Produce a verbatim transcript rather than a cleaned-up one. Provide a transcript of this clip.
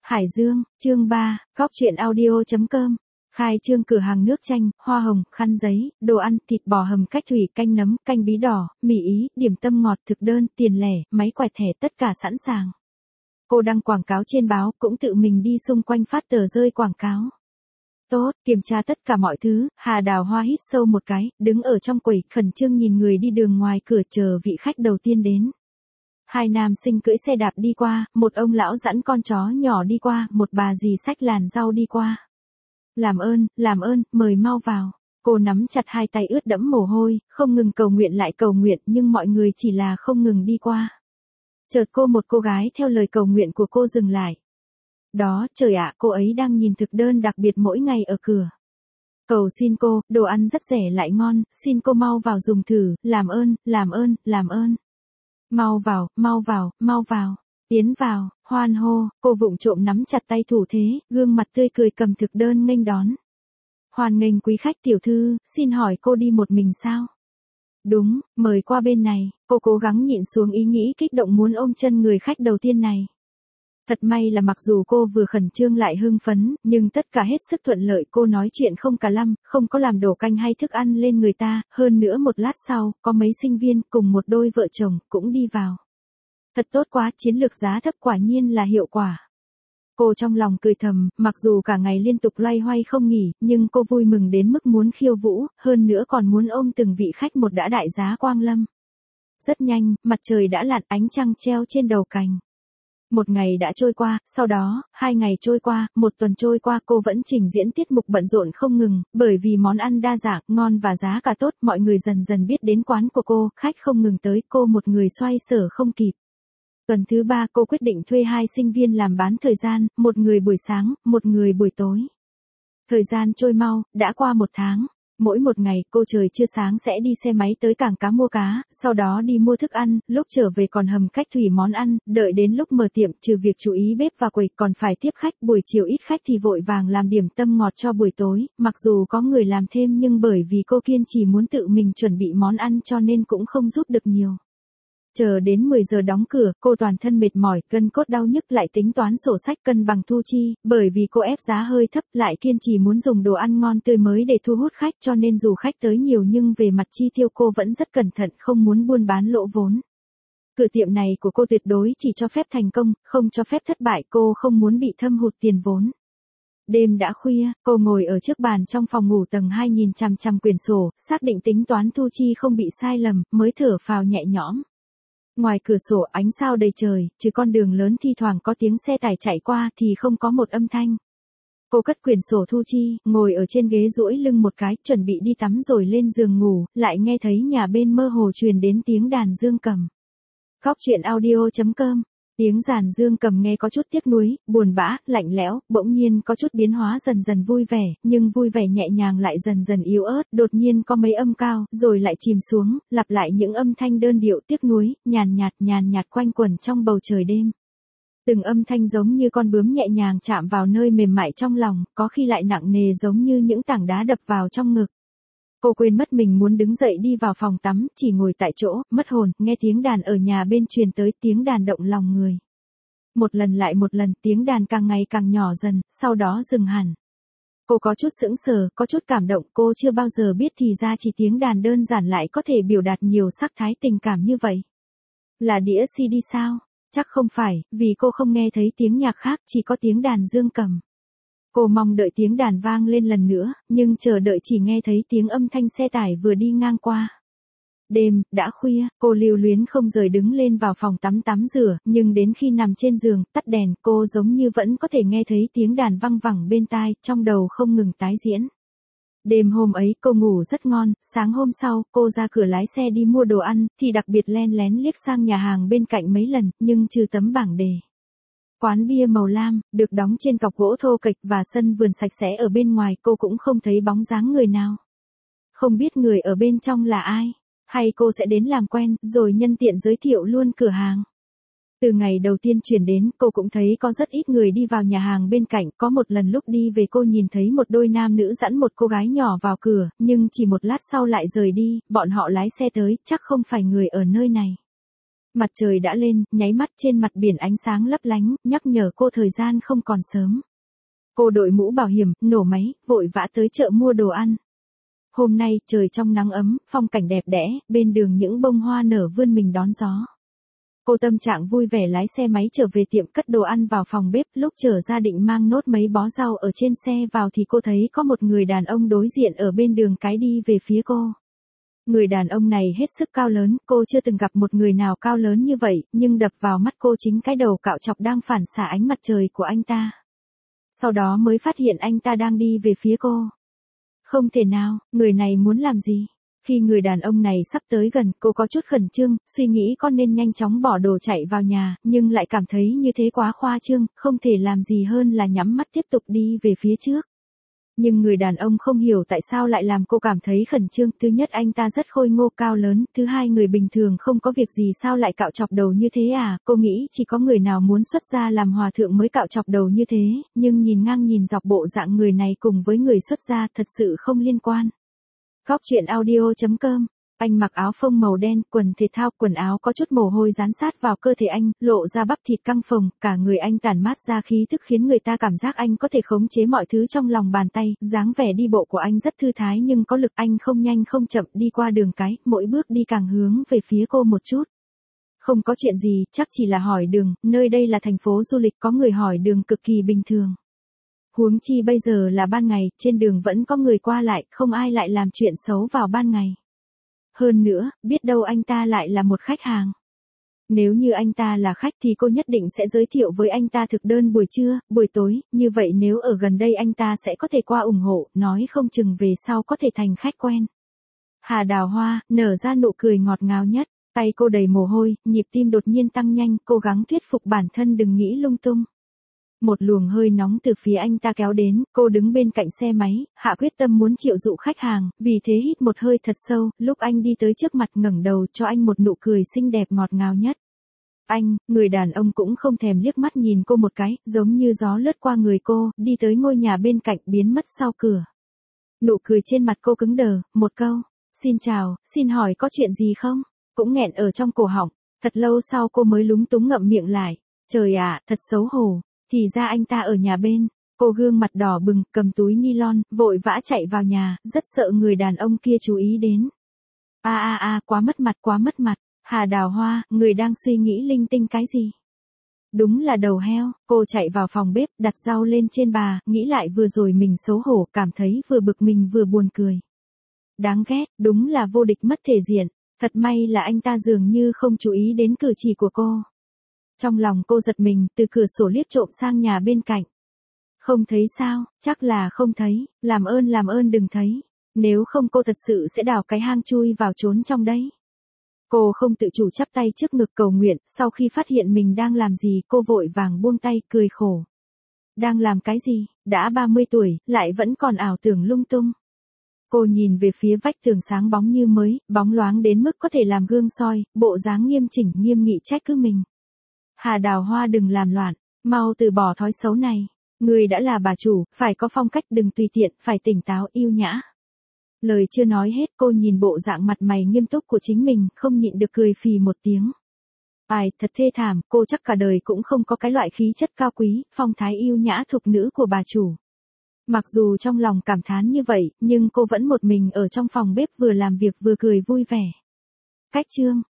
Hải Dương, chương ba, Cóc truyện audio chấm com. Khai trương cửa hàng nước chanh, hoa hồng, khăn giấy, đồ ăn, thịt bò hầm cách thủy, canh nấm, canh bí đỏ, mì ý, điểm tâm ngọt, thực đơn, tiền lẻ, máy quẹt thẻ tất cả sẵn sàng. Cô đăng quảng cáo trên báo, cũng tự mình đi xung quanh phát tờ rơi quảng cáo. Tốt, kiểm tra tất cả mọi thứ, Hà Đào Hoa hít sâu một cái, đứng ở trong quầy, khẩn trương nhìn người đi đường ngoài cửa chờ vị khách đầu tiên đến. Hai nam sinh cưỡi xe đạp đi qua, một ông lão dẫn con chó nhỏ đi qua, một bà dì xách làn rau đi qua. Làm ơn, làm ơn, mời mau vào. Cô nắm chặt hai tay ướt đẫm mồ hôi, không ngừng cầu nguyện lại cầu nguyện nhưng mọi người chỉ là không ngừng đi qua. Chợt cô một cô gái theo lời cầu nguyện của cô dừng lại. Đó, trời ạ, cô ấy đang nhìn thực đơn đặc biệt mỗi ngày ở cửa. Cầu xin cô, đồ ăn rất rẻ lại ngon, xin cô mau vào dùng thử, làm ơn, làm ơn, làm ơn. Mau vào, mau vào, mau vào, tiến vào, hoan hô, cô vụng trộm nắm chặt tay thủ thế, gương mặt tươi cười cầm thực đơn nghênh đón. Hoan nghênh quý khách tiểu thư, xin hỏi cô đi một mình sao? Đúng, mời qua bên này, cô cố gắng nhịn xuống ý nghĩ kích động muốn ôm chân người khách đầu tiên này. Thật may là mặc dù cô vừa khẩn trương lại hưng phấn, nhưng tất cả hết sức thuận lợi, cô nói chuyện không cả lăm, không có làm đổ canh hay thức ăn lên người ta, hơn nữa một lát sau, có mấy sinh viên cùng một đôi vợ chồng cũng đi vào. Thật tốt quá, chiến lược giá thấp quả nhiên là hiệu quả. Cô trong lòng cười thầm, mặc dù cả ngày liên tục loay hoay không nghỉ, nhưng cô vui mừng đến mức muốn khiêu vũ, hơn nữa còn muốn ôm từng vị khách một đã đại giá quang lâm. Rất nhanh, mặt trời đã lặn, ánh trăng treo trên đầu cành. Một ngày đã trôi qua, sau đó, hai ngày trôi qua, một tuần trôi qua, cô vẫn trình diễn tiết mục bận rộn không ngừng, bởi vì món ăn đa dạng, ngon và giá cả tốt, mọi người dần dần biết đến quán của cô, khách không ngừng tới, cô một người xoay sở không kịp. Tuần thứ ba cô quyết định thuê hai sinh viên làm bán thời gian, một người buổi sáng, một người buổi tối. Thời gian trôi mau, đã qua một tháng. Mỗi một ngày, cô trời chưa sáng sẽ đi xe máy tới cảng cá mua cá, sau đó đi mua thức ăn, lúc trở về còn hầm cách thủy món ăn, đợi đến lúc mở tiệm, trừ việc chú ý bếp và quầy, còn phải tiếp khách, buổi chiều ít khách thì vội vàng làm điểm tâm ngọt cho buổi tối, mặc dù có người làm thêm nhưng bởi vì cô kiên trì muốn tự mình chuẩn bị món ăn cho nên cũng không giúp được nhiều. Chờ đến mười giờ đóng cửa, cô toàn thân mệt mỏi, gân cốt đau nhức lại tính toán sổ sách cân bằng thu chi, bởi vì cô ép giá hơi thấp lại kiên trì muốn dùng đồ ăn ngon tươi mới để thu hút khách cho nên dù khách tới nhiều nhưng về mặt chi tiêu cô vẫn rất cẩn thận không muốn buôn bán lỗ vốn. Cửa tiệm này của cô tuyệt đối chỉ cho phép thành công, không cho phép thất bại, cô không muốn bị thâm hụt tiền vốn. Đêm đã khuya, cô ngồi ở trước bàn trong phòng ngủ tầng hai nhìn chằm chằm quyển sổ, xác định tính toán thu chi không bị sai lầm, mới thở phào nhẹ nhõm. Ngoài cửa sổ ánh sao đầy trời, trừ con đường lớn thi thoảng có tiếng xe tải chạy qua thì không có một âm thanh. Cô cất quyển sổ thu chi, ngồi ở trên ghế duỗi lưng một cái, chuẩn bị đi tắm rồi lên giường ngủ, lại nghe thấy nhà bên mơ hồ truyền đến tiếng đàn dương cầm. Cóc truyện audio chấm com. Tiếng đàn dương cầm nghe có chút tiếc nuối, buồn bã, lạnh lẽo, bỗng nhiên có chút biến hóa dần dần vui vẻ, nhưng vui vẻ nhẹ nhàng lại dần dần yếu ớt, đột nhiên có mấy âm cao, rồi lại chìm xuống, lặp lại những âm thanh đơn điệu tiếc nuối, nhàn nhạt nhàn nhạt quanh quẩn trong bầu trời đêm. Từng âm thanh giống như con bướm nhẹ nhàng chạm vào nơi mềm mại trong lòng, có khi lại nặng nề giống như những tảng đá đập vào trong ngực. Cô quên mất mình muốn đứng dậy đi vào phòng tắm, chỉ ngồi tại chỗ, mất hồn, nghe tiếng đàn ở nhà bên truyền tới, tiếng đàn động lòng người. Một lần lại một lần, tiếng đàn càng ngày càng nhỏ dần, sau đó dừng hẳn. Cô có chút sững sờ, có chút cảm động, cô chưa bao giờ biết thì ra chỉ tiếng đàn đơn giản lại có thể biểu đạt nhiều sắc thái tình cảm như vậy. Là đĩa xê đê sao? Chắc không phải, vì cô không nghe thấy tiếng nhạc khác, chỉ có tiếng đàn dương cầm. Cô mong đợi tiếng đàn vang lên lần nữa, nhưng chờ đợi chỉ nghe thấy tiếng âm thanh xe tải vừa đi ngang qua. Đêm, đã khuya, cô lưu luyến không rời đứng lên vào phòng tắm tắm rửa, nhưng đến khi nằm trên giường, tắt đèn, cô giống như vẫn có thể nghe thấy tiếng đàn văng vẳng bên tai, trong đầu không ngừng tái diễn. Đêm hôm ấy, cô ngủ rất ngon, sáng hôm sau, cô ra cửa lái xe đi mua đồ ăn, thì đặc biệt len lén liếc sang nhà hàng bên cạnh mấy lần, nhưng trừ tấm bảng đề. Quán bia màu lam, được đóng trên cọc gỗ thô kệch và sân vườn sạch sẽ ở bên ngoài, cô cũng không thấy bóng dáng người nào. Không biết người ở bên trong là ai, hay cô sẽ đến làm quen, rồi nhân tiện giới thiệu luôn cửa hàng. Từ ngày đầu tiên chuyển đến, cô cũng thấy có rất ít người đi vào nhà hàng bên cạnh, có một lần lúc đi về cô nhìn thấy một đôi nam nữ dẫn một cô gái nhỏ vào cửa, nhưng chỉ một lát sau lại rời đi, bọn họ lái xe tới, chắc không phải người ở nơi này. Mặt trời đã lên, nháy mắt trên mặt biển ánh sáng lấp lánh, nhắc nhở cô thời gian không còn sớm. Cô đội mũ bảo hiểm, nổ máy, vội vã tới chợ mua đồ ăn. Hôm nay trời trong nắng ấm, phong cảnh đẹp đẽ, bên đường những bông hoa nở vươn mình đón gió. Cô tâm trạng vui vẻ lái xe máy trở về tiệm cất đồ ăn vào phòng bếp, lúc trở ra định mang nốt mấy bó rau ở trên xe vào thì cô thấy có một người đàn ông đối diện ở bên đường cái đi về phía cô. Người đàn ông này hết sức cao lớn, cô chưa từng gặp một người nào cao lớn như vậy, nhưng đập vào mắt cô chính cái đầu cạo chọc đang phản xạ ánh mặt trời của anh ta. Sau đó mới phát hiện anh ta đang đi về phía cô. Không thể nào, người này muốn làm gì? Khi người đàn ông này sắp tới gần, cô có chút khẩn trương, suy nghĩ con nên nhanh chóng bỏ đồ chạy vào nhà, nhưng lại cảm thấy như thế quá khoa trương, không thể làm gì hơn là nhắm mắt tiếp tục đi về phía trước. Nhưng người đàn ông không hiểu tại sao lại làm cô cảm thấy khẩn trương, thứ nhất anh ta rất khôi ngô cao lớn, thứ hai người bình thường không có việc gì sao lại cạo chọc đầu như thế à, cô nghĩ chỉ có người nào muốn xuất gia làm hòa thượng mới cạo chọc đầu như thế, nhưng nhìn ngang nhìn dọc bộ dạng người này cùng với người xuất gia thật sự không liên quan. Góc truyện audio chấm com. Anh mặc áo phông màu đen, quần thể thao, quần áo có chút mồ hôi dán sát vào cơ thể anh, lộ ra bắp thịt căng phồng, cả người anh tản mát ra khí tức khiến người ta cảm giác anh có thể khống chế mọi thứ trong lòng bàn tay, dáng vẻ đi bộ của anh rất thư thái nhưng có lực, anh không nhanh không chậm đi qua đường cái, mỗi bước đi càng hướng về phía cô một chút. Không có chuyện gì, chắc chỉ là hỏi đường, nơi đây là thành phố du lịch có người hỏi đường cực kỳ bình thường. Huống chi bây giờ là ban ngày, trên đường vẫn có người qua lại, không ai lại làm chuyện xấu vào ban ngày. Hơn nữa, biết đâu anh ta lại là một khách hàng. Nếu như anh ta là khách thì cô nhất định sẽ giới thiệu với anh ta thực đơn buổi trưa, buổi tối, như vậy nếu ở gần đây anh ta sẽ có thể qua ủng hộ, nói không chừng về sau có thể thành khách quen. Hà Đào Hoa, nở ra nụ cười ngọt ngào nhất, tay cô đầy mồ hôi, nhịp tim đột nhiên tăng nhanh, cố gắng thuyết phục bản thân đừng nghĩ lung tung. Một luồng hơi nóng từ phía anh ta kéo đến, cô đứng bên cạnh xe máy, hạ quyết tâm muốn triệu dụ khách hàng, vì thế hít một hơi thật sâu, lúc anh đi tới trước mặt ngẩng đầu cho anh một nụ cười xinh đẹp ngọt ngào nhất. Anh, người đàn ông cũng không thèm liếc mắt nhìn cô một cái, giống như gió lướt qua người cô, đi tới ngôi nhà bên cạnh biến mất sau cửa. Nụ cười trên mặt cô cứng đờ, một câu, xin chào, xin hỏi có chuyện gì không? Cũng nghẹn ở trong cổ họng, thật lâu sau cô mới lúng túng ngậm miệng lại, trời ạ, thật xấu hổ. Thì ra anh ta ở nhà bên, cô gương mặt đỏ bừng, cầm túi nylon, vội vã chạy vào nhà, rất sợ người đàn ông kia chú ý đến. A a a, quá mất mặt, quá mất mặt, Hà Đào Hoa, người đang suy nghĩ linh tinh cái gì? Đúng là đầu heo, cô chạy vào phòng bếp, đặt rau lên trên bà, nghĩ lại vừa rồi mình xấu hổ, cảm thấy vừa bực mình vừa buồn cười. Đáng ghét, đúng là vô địch mất thể diện, thật may là anh ta dường như không chú ý đến cử chỉ của cô. Trong lòng cô giật mình, từ cửa sổ liếc trộm sang nhà bên cạnh. Không thấy sao, chắc là không thấy, làm ơn làm ơn đừng thấy, nếu không cô thật sự sẽ đào cái hang chui vào trốn trong đấy. Cô không tự chủ chắp tay trước ngực cầu nguyện, sau khi phát hiện mình đang làm gì cô vội vàng buông tay, cười khổ. Đang làm cái gì, đã ba mươi tuổi, lại vẫn còn ảo tưởng lung tung. Cô nhìn về phía vách tường sáng bóng như mới, bóng loáng đến mức có thể làm gương soi, bộ dáng nghiêm chỉnh nghiêm nghị trách cứ mình. Hà Đào Hoa đừng làm loạn, mau từ bỏ thói xấu này. Người đã là bà chủ, phải có phong cách, đừng tùy tiện, phải tỉnh táo, yêu nhã. Lời chưa nói hết, cô nhìn bộ dạng mặt mày nghiêm túc của chính mình, không nhịn được cười phì một tiếng. Ai, thật thê thảm, cô chắc cả đời cũng không có cái loại khí chất cao quý, phong thái yêu nhã thục nữ của bà chủ. Mặc dù trong lòng cảm thán như vậy, nhưng cô vẫn một mình ở trong phòng bếp vừa làm việc vừa cười vui vẻ. Cách chương